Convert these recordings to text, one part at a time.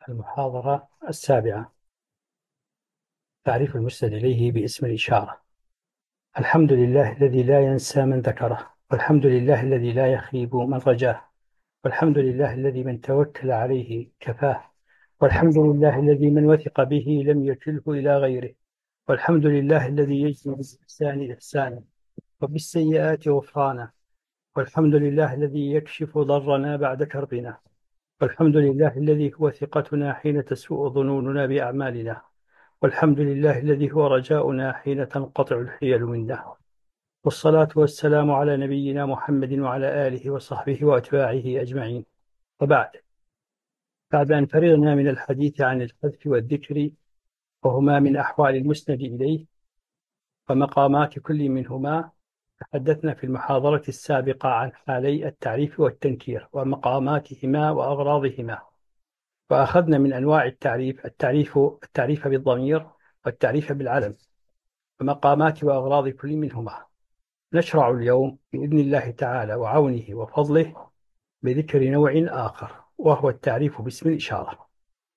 المحاضرة السابعة. تعريف المسند إليه باسم الإشارة. الحمد لله الذي لا ينسى من ذكره، والحمد لله الذي لا يخيب من رجاه، والحمد لله الذي من توكل عليه كفاه، والحمد لله الذي من وثق به لم يكله إلى غيره، والحمد لله الذي يجزي بالإحسان إحسانا وبالسيئات غفرانا، والحمد لله الذي يكشف ضرنا بعد كربنا، والحمد لله الذي هو ثقتنا حين تسوء ظنوننا بأعمالنا، والحمد لله الذي هو رجاؤنا حين تنقطع الحيل منا. والصلاة والسلام على نبينا محمد وعلى آله وصحبه وأتباعه أجمعين. وبعد، بعد أن فرغنا من الحديث عن الحذف والذكر، وهما من أحوال المسند إليه ومقامات كل منهما، تحدثنا في المحاضرة السابقة عن حالي التعريف والتنكير ومقاماتهما وأغراضهما، وأخذنا من أنواع التعريف بالضمير والتعريف بالعلم ومقامات وأغراض كل منهما. نشرع اليوم بإذن الله تعالى وعونه وفضله بذكر نوع آخر، وهو التعريف باسم الإشارة.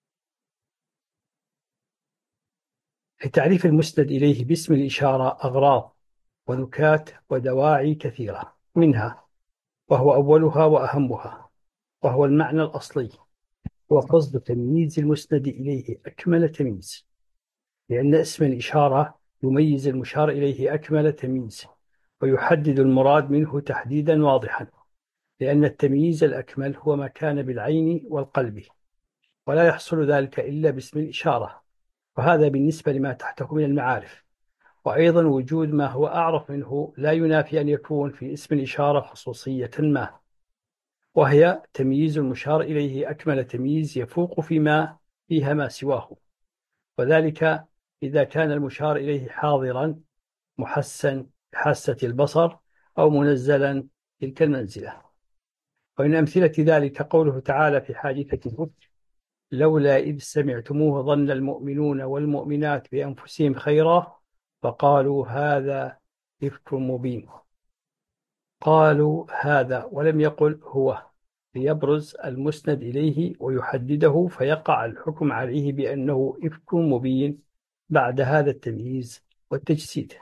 لتعريف المسند إليه باسم الإشارة أغراض ونكات ودواعي كثيرة، منها وهو أولها وأهمها وهو المعنى الأصلي، هو قصد تمييز المسند إليه أكمل تمييز، لأن اسم الإشارة يميز المشار إليه أكمل تمييز ويحدد المراد منه تحديدا واضحا، لأن التمييز الأكمل هو ما كان بالعين والقلب، ولا يحصل ذلك إلا باسم الإشارة، وهذا بالنسبة لما تحته من المعارف. وأيضا وجود ما هو أعرف منه لا ينافي أن يكون في اسم الإشارة خصوصية ما، وهي تمييز المشار إليه أكمل تمييز يفوق فيها ما سواه، وذلك إذا كان المشار إليه حاضرا محسن بحاسة البصر أو منزلا تلك المنزلة. ومن أمثلة ذلك قوله تعالى في حادثة الإفك: لولا إذ سمعتموه ظن المؤمنون والمؤمنات بأنفسهم خيرا وقالوا هذا إفك مبين. قالوا هذا ولم يقل هو، ليبرز المسند إليه ويحدده فيقع الحكم عليه بأنه إفك مبين بعد هذا التمييز والتجسيد.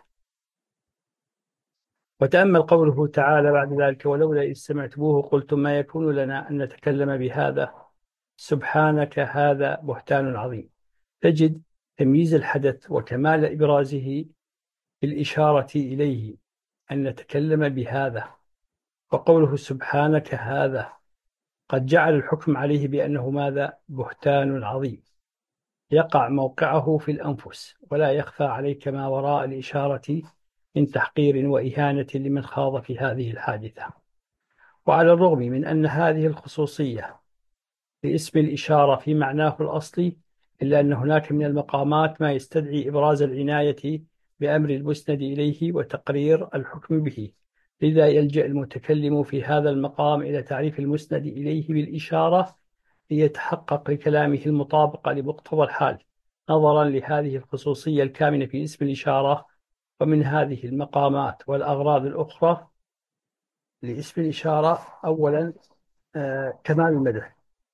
وتأمل قوله تعالى بعد ذلك: ولولا إذ سمعتموه قلتم ما يكون لنا أن نتكلم بهذا سبحانك هذا بهتان عظيم. تجد تمييز الحدث وكمال إبرازه بالإشارة إليه أن نتكلم بهذا، وقوله سبحانك هذا قد جعل الحكم عليه بأنه ماذا؟ بهتان عظيم، يقع موقعه في الأنفس، ولا يخفى عليك ما وراء الإشارة من تحقير وإهانة لمن خاض في هذه الحادثة. وعلى الرغم من أن هذه الخصوصية لاسم الإشارة في معناه الأصلي، إلا أن هناك من المقامات ما يستدعي إبراز العناية بأمر المسند إليه وتقرير الحكم به، لذا يلجأ المتكلم في هذا المقام إلى تعريف المسند إليه بالإشارة ليتحقق لكلامه المطابقة لمقتضى الحال، نظرا لهذه الخصوصية الكامنة في اسم الإشارة. ومن هذه المقامات والأغراض الأخرى لاسم الإشارة أولا كمال المدح.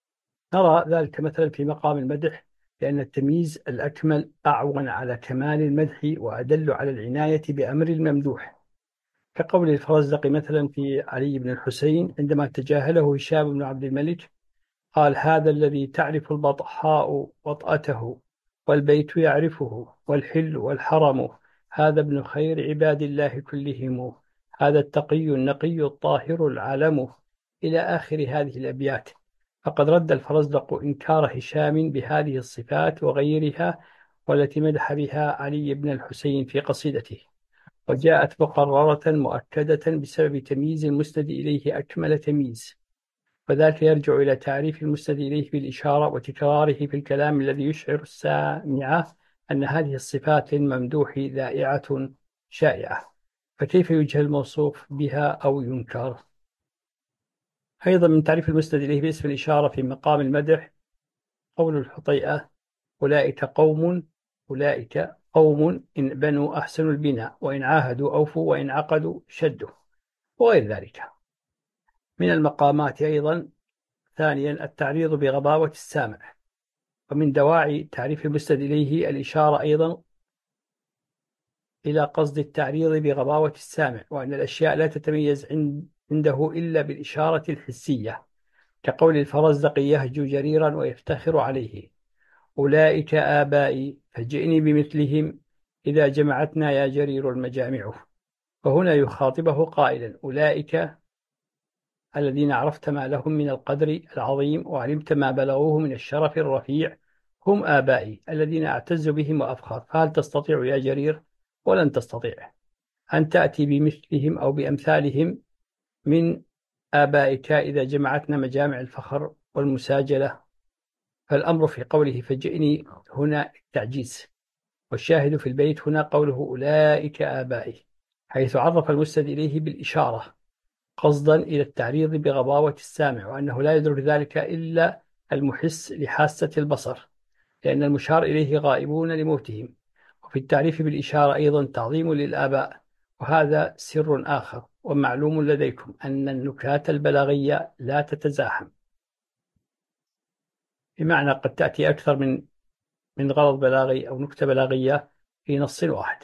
نرى ذلك مثلا في مقام المدح، لأن التمييز الأكمل أعون على كمال المدح وأدل على العناية بأمر الممدوح، كقول الفرزدق مثلا في علي بن الحسين عندما تجاهله هشام بن عبد الملك قال: هذا الذي تعرف البطحاء وطأته والبيت يعرفه والحل والحرم، هذا ابن خير عباد الله كلهم، هذا التقي النقي الطاهر العلم، إلى آخر هذه الأبيات. فقد رد الفرزدق إنكار هشام بهذه الصفات وغيرها والتي مدح بها علي بن الحسين في قصيدته، وجاءت مقررة مؤكدة بسبب تمييز المسند إليه أكمل تمييز، وذلك يرجع إلى تعريف المسند إليه بالإشارة وتكراره في الكلام الذي يشعر السامع أن هذه الصفات للممدوح ذائعة شائعة، فكيف يجهل الموصوف بها أو ينكر؟ أيضا من تعريف المسند إليه باسم الإشارة في مقام المدح قول الحطيئة: أولئك قوم إن بنوا أحسنوا البناء وإن عاهدوا أوفوا وإن عقدوا شدوا، وغير ذلك. من المقامات أيضا ثانيا التعريض بغباوة السامع، ومن دواعي تعريف المسند إليه الإشارة أيضا إلى قصد التعريض بغباوة السامع، وأن الأشياء لا تتميز عنده إلا بالإشارة الحسية، كقول الفرزدق يهجو جريرا ويفتخر عليه: أولئك آبائي فجئني بمثلهم إذا جمعتنا يا جرير المجامع. وهنا يخاطبه قائلا: أولئك الذين عرفت ما لهم من القدر العظيم وعلمت ما بلغوه من الشرف الرفيع هم آبائي الذين أعتز بهم وأفخر، فهل تستطيع يا جرير؟ ولن تستطيع أن تأتي بمثلهم أو بأمثالهم من آبائك إذا جمعتنا مجامع الفخر والمساجلة. فالأمر في قوله فجئني هنا التعجيز، والشاهد في البيت هنا قوله أولئك آبائي، حيث عرف المسند إليه بالإشارة قصدا إلى التعريض بغباوة السامع، وأنه لا يدرك ذلك إلا المحس لحاسة البصر، لأن المشار إليه غائبون لموتهم. وفي التعريف بالإشارة أيضا تعظيم للآباء، وهذا سر آخر. ومعلوم لديكم أن النكات البلاغية لا تتزاحم، بمعنى قد تأتي أكثر من غرض بلاغي أو نكتة بلاغية في نص واحد.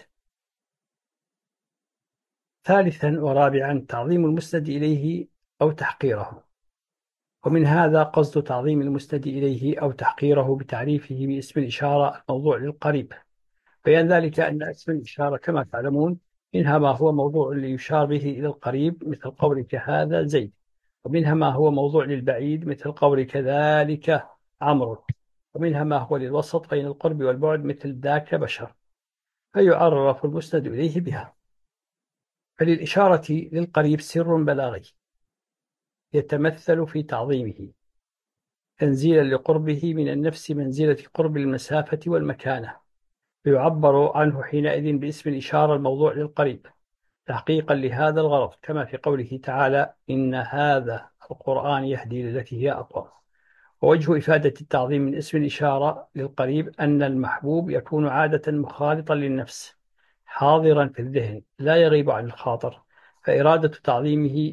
ثالثا ورابعا تعظيم المسند إليه أو تحقيره، ومن هذا قصد تعظيم المسند إليه أو تحقيره بتعريفه باسم الإشارة الموضوع للقريب. بيان ذلك أن اسم الإشارة كما تعلمون منها ما هو موضوع ليشار به إلى القريب مثل قولك هذا زيد، ومنها ما هو موضوع للبعيد مثل قولك ذلك عمرو، ومنها ما هو للوسط بين القرب والبعد مثل ذاك بشر، فيعرف المسند إليه بها. فللإشارة للقريب سر بلاغي يتمثل في تعظيمه تنزيلا لقربه من النفس منزلة قرب المسافة والمكانة، فيعبر عنه حينئذ باسم الإشارة الموضوع للقريب تحقيقا لهذا الغرض، كما في قوله تعالى: إن هذا القرآن يهدي للتي هي أقوم. ووجه إفادة التعظيم من اسم الإشارة للقريب أن المحبوب يكون عادة مخالطا للنفس حاضرا في الذهن لا يغيب عن الخاطر، فإرادة تعظيمه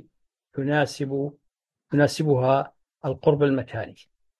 يناسبها القرب المكاني.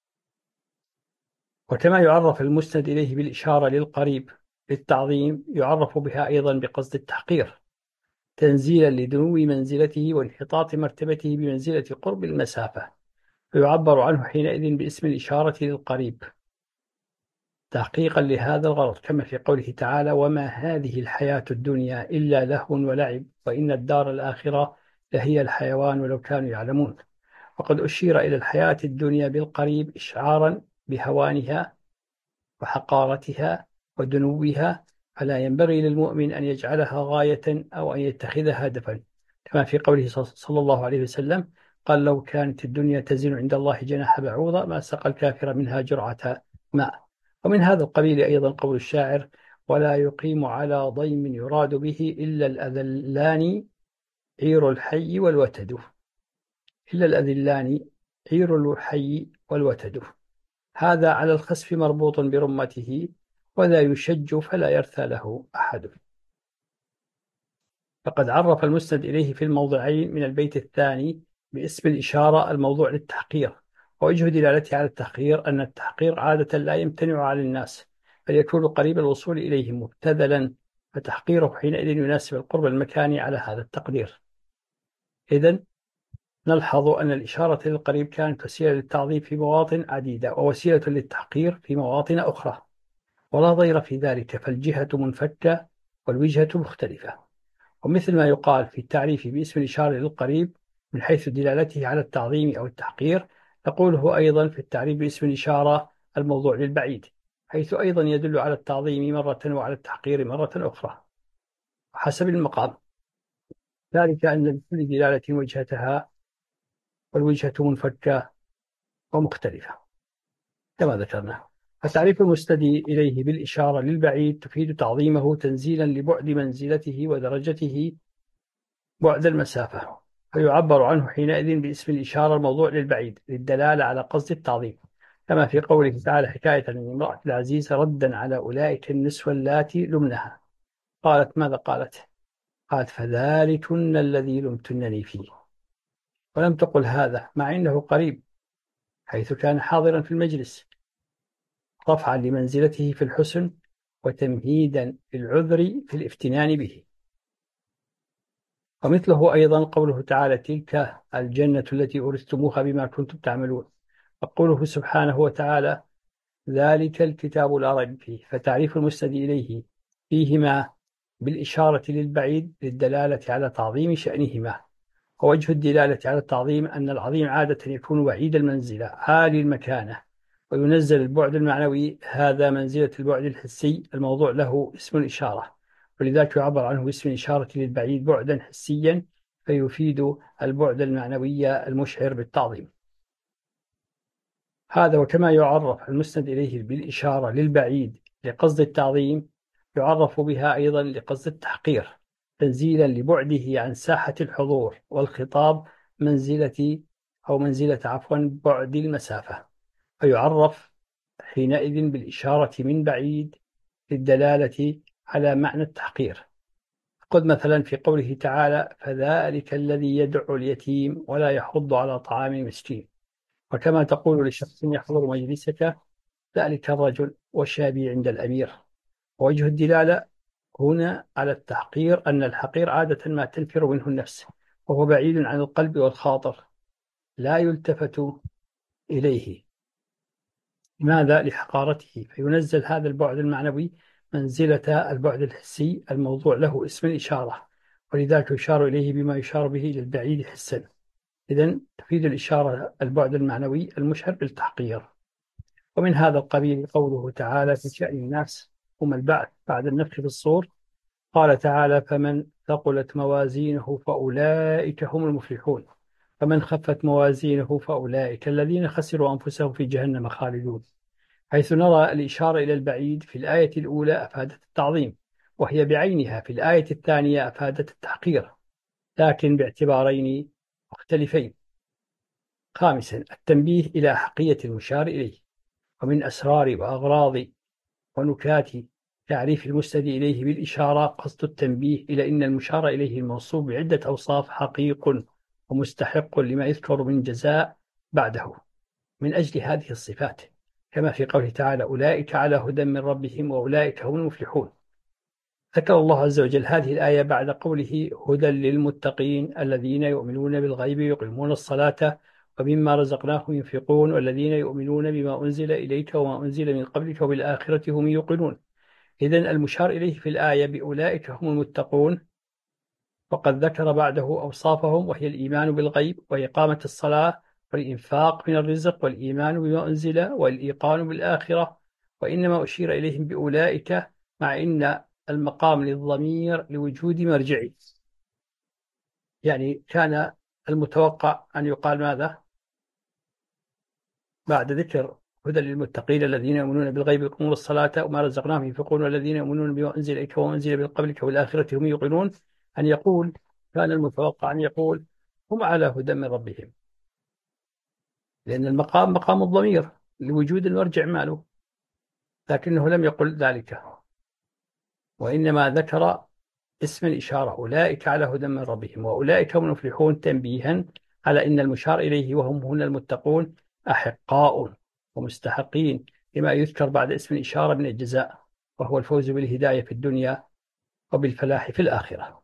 وكما يعرف المسند إليه بالإشارة للقريب للتعظيم، يعرف بها أيضا بقصد التحقير تنزيلا لدنو منزلته وانحطاط مرتبته بمنزلة قرب المسافة، فيعبر عنه حينئذ باسم الإشارة للقريب تحقيقا لهذا الغرض، كما في قوله تعالى: وما هذه الحياة الدنيا إلا لهو ولعب وإن الدار الآخرة لهي الحيوان ولو كانوا يعلمون. وقد أشير إلى الحياة الدنيا بالقريب إشعارا بهوانها وحقارتها ودنوها، فلا ينبغي للمؤمن أن يجعلها غاية أو أن يتخذها هدفا، كما في قوله صلى الله عليه وسلم: قال: لو كانت الدنيا تزن عند الله جناح بعوضة ما سقى الكافر منها جرعة ماء. ومن هذا القبيل أيضا قول الشاعر: ولا يقيم على ضيم يراد به إلا الأذلان عير الحي والوتد. إلا الأذلان عير الحي والوتد، هذا على الخسف مربوط برمته وذا يشج فلا يرثى له أحد. فقد عرف المسند إليه في الموضعين من البيت الثاني باسم الإشارة الموضوع للتحقير، ووجه دلالته على التحقير أن التحقير عادة لا يمتنع على الناس بل يكون قريب الوصول إليهم مبتذلا، فتحقيره حينئذ يناسب القرب المكاني على هذا التقدير. إذن نلحظ أن الإشارة للقريب كانت وسيلة للتعظيم في مواطن عديدة ووسيلة للتحقير في مواطن أخرى، ولا ضير في ذلك، فالجهة منفكة والوجهة مختلفة. ومثل ما يقال في التعريف باسم الإشارة للقريب من حيث دلالته على التعظيم أو التحقير، نقوله أيضا في التعريف باسم الإشارة الموضوع للبعيد، حيث أيضا يدل على التعظيم مرة وعلى التحقير مرة أخرى حسب المقام، ذلك أن لكل دلالة وجهتها والوجهة منفكة ومختلفة كما ذكرنا. فتعريف المستدي إليه بالإشارة للبعيد تفيد تعظيمه تنزيلا لبعد منزلته ودرجته بعد المسافة، فيعبر عنه حينئذ باسم الإشارة الموضوع للبعيد للدلالة على قصد التعظيم، كما في قوله تعالى حكاية عن امرأة العزيز ردا على أولئك النسوة اللاتي لمنها، قالت: ماذا قالت؟ قالت: فذلكن الذي لمتنني فيه، ولم تقل هذا مع إنه قريب حيث كان حاضرا في المجلس. رفعا لمنزلته في الحسن وتمهيدا للعذر في الافتنان به. ومثله أيضا قوله تعالى: تلك الجنة التي أورثتموها بما كنتم تعملون. وقوله سبحانه وتعالى: ذلك الكتاب لا ريب فيه. فتعريف المسند إليه فيهما بالإشارة للبعيد للدلالة على تعظيم شأنهما. ووجه الدلالة على التعظيم أن العظيم عادة يكون بعيد المنزلة عالي المكانة، وينزل البعد المعنوي هذا منزلة البعد الحسي الموضوع له اسم الإشارة، ولذلك يعبر عنه باسم الإشارة للبعيد بعدا حسيا، فيفيد البعد المعنوي المشعر بالتعظيم. هذا وكما يعرف المسند إليه بالإشارة للبعيد لقصد التعظيم، يعرف بها أيضا لقصد التحقير، تنزيلا لبعده عن ساحة الحضور والخطاب منزلة بعد المسافة، فيعرف حينئذ بالإشارة من بعيد للدلالة على معنى التحقير. خذ مثلا في قوله تعالى: فذلك الذي يدعو اليتيم ولا يحض على طعام المسكين. وكما تقول لشخص يحضر مجلسك: ذلك الرجل والشابي عند الأمير. ووجه الدلالة هنا على التحقير أن الحقير عادة ما تنفر منه النفس، وهو بعيد عن القلب والخاطر لا يلتفت إليه. لماذا؟ لحقارته، فينزل هذا البعد المعنوي منزلة البعد الحسي الموضوع له اسم الإشارة، ولذلك يشار إليه بما يشار به للبعيد حسا. إذن تفيد الإشارة البعد المعنوي المشعر بالتحقير. ومن هذا القبيل قوله تعالى في شأن الناس هم البعث بعد النفخ في الصور. قال تعالى: فمن ثقلت موازينه فأولئك هم المفلحون، فمن خفت موازينه فأولئك الذين خسروا أنفسهم في جهنم خالدون. حيث نرى الإشارة إلى البعيد في الآية الأولى أفادت التعظيم، وهي بعينها في الآية الثانية أفادت التحقير، لكن باعتبارين مختلفين. خامسا، التنبيه إلى حقية المشار إليه. ومن أسرار وأغراض ونكات تعريف المسند إليه بالإشارة قصد التنبيه إلى أن المشار إليه الموصوف بعدة أوصاف حقيق ومستحق لما يذكر من جزاء بعده من أجل هذه الصفات، كما في قوله تعالى: أولئك على هدى من ربهم وأولئك هم المفلحون. ذكر الله عز وجل هذه الآية بعد قوله: هدى للمتقين الذين يؤمنون بالغيب ويقيمون الصلاة ومما رزقناهم ينفقون والذين يؤمنون بما أنزل إليك وما أنزل من قبلك وبالآخرة هم يوقنون. إذن المشار إليه في الآية بأولئك هم المتقون، وقد ذكر بعده أوصافهم، وهي الإيمان بالغيب وإقامة الصلاة والإنفاق من الرزق والإيمان بما أنزل والإيقان بالآخرة. وإنما أشير إليهم بأولئك مع إن المقام للضمير لوجود مرجعي، يعني كان المتوقع أن يقال ماذا بعد ذكر هدى للمتقين الذين يؤمنون بالغيب ويقيمون الصلاة وما رزقناهم ينفقون والذين يؤمنون بما أنزل إليك وما أنزل من قبلك والآخرة هم يوقنون، أن يقول كان المتوقع أن يقول هم على هدى من ربهم، لأن المقام مقام الضمير لوجود المرجع ماله، لكنه لم يقل ذلك، وإنما ذكر اسم الإشارة: أولئك على هدى من ربهم وأولئك هم المفلحون، تنبيها على أن المشار إليه وهم هنا المتقون أحقاء ومستحقين لما يذكر بعد اسم الإشارة من الجزاء، وهو الفوز بالهداية في الدنيا وبالفلاح في الآخرة.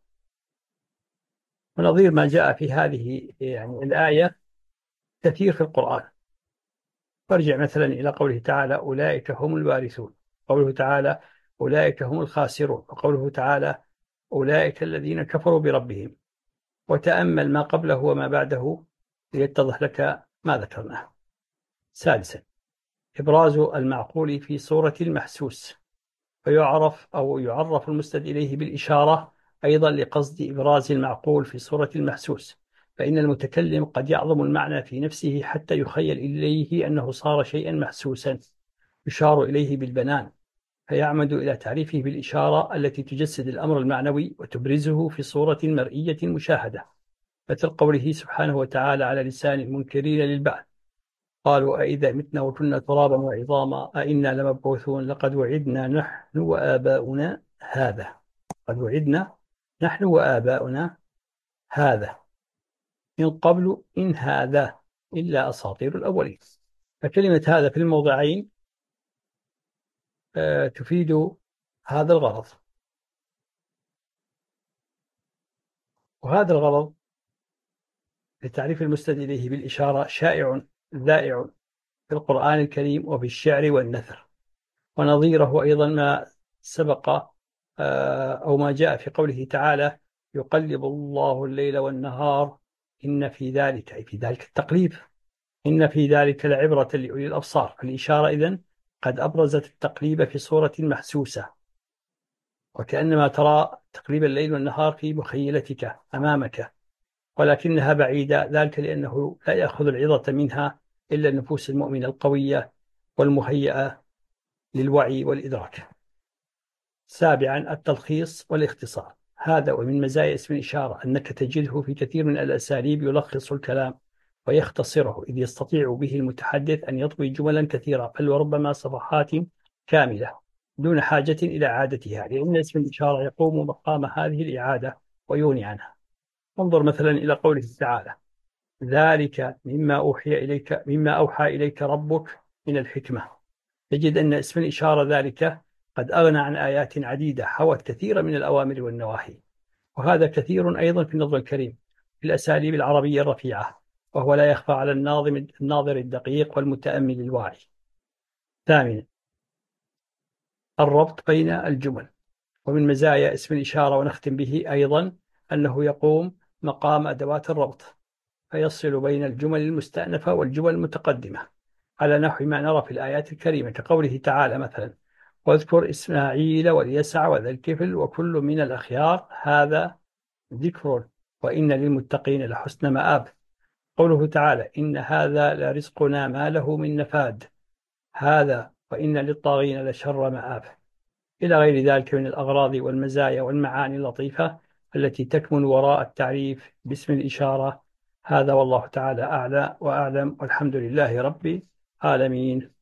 ونظير ما جاء في هذه يعني الآية كثير في القرآن. فارجع مثلا إلى قوله تعالى: أولئك هم الوارثون، قوله تعالى: أولئك هم الخاسرون، وقوله تعالى: أولئك الذين كفروا بربهم. وتأمل ما قبله وما بعده ليتضح لك ما ذكرناه. سادسا، إبراز المعقول في صورة المحسوس، يعرف المسند إليه بالإشارة أيضا لقصد إبراز المعقول في صورة المحسوس، فإن المتكلم قد يعظم المعنى في نفسه حتى يخيل إليه أنه صار شيئا محسوسا يشار إليه بالبنان، فيعمد إلى تعريفه بالإشارة التي تجسد الأمر المعنوي وتبرزه في صورة مرئية مشاهدة، مثل قوله سبحانه وتعالى على لسان المنكرين للبعث: قالوا أئذا متنا وكنا ترابا وعظاما أئنا لمبعوثون لقد وعدنا نحن وآباؤنا هذا. قد وعدنا نحن وآباؤنا هذا من قبل إن هذا إلا أساطير الأولين. فكلمة هذا في الموضعين تفيد هذا الغرض. وهذا الغرض لتعريف المسند إليه بالإشارة شائع ذائع في القرآن الكريم وفي الشعر والنثر. ونظيره أيضا ما سبق أو ما جاء في قوله تعالى: يقلب الله الليل والنهار إن في ذلك، أي في ذلك التقليب، إن في ذلك لعبرة لأولي الأبصار. الإشارة إذن قد أبرزت التقليب في صورة محسوسة، وكأنما ترى تقليب الليل والنهار في مخيلتك أمامك، ولكنها بعيدة، ذلك لأنه لا يأخذ العظة منها إلا النفوس المؤمنة القوية والمهيئة للوعي والإدراك. سابعا، التلخيص والاختصار. هذا ومن مزايا اسم الإشارة أنك تجده في كثير من الأساليب يلخص الكلام ويختصره، إذ يستطيع به المتحدث أن يطوي جملا كثيرة، بل وربما صفحات كاملة دون حاجة إلى إعادتها، لأن اسم الإشارة يقوم مقام هذه الإعادة ويغني عنها. انظر مثلا إلى قوله تعالى: ذلك مما أوحى إليك ربك من الحكمة. تجد أن اسم الإشارة ذلك قد أغنى عن آيات عديدة حوت كثيرا من الأوامر والنواهي، وهذا كثير أيضا في النظم الكريم في الأساليب العربية الرفيعة، وهو لا يخفى على الناظر الدقيق والمتأمل الواعي. ثامنا، الربط بين الجمل. ومن مزايا اسم الإشارة ونختم به أيضا أنه يقوم مقام أدوات الربط، فيصل بين الجمل المستأنفة والجمل المتقدمة، على نحو ما نرى في الآيات الكريمة كقوله تعالى مثلا: واذكر إسماعيل واليسع وذا الكفل وكل من الأخيار هذا ذكر وإن للمتقين لحسن مآب. قوله تعالى: إن هذا لرزقنا ما له من نفاد هذا وإن للطاغين لشر مآب، إلى غير ذلك من الأغراض والمزايا والمعاني اللطيفة التي تكمن وراء التعريف باسم الإشارة. هذا والله تعالى أعلى وأعلم، والحمد لله رب العالمين.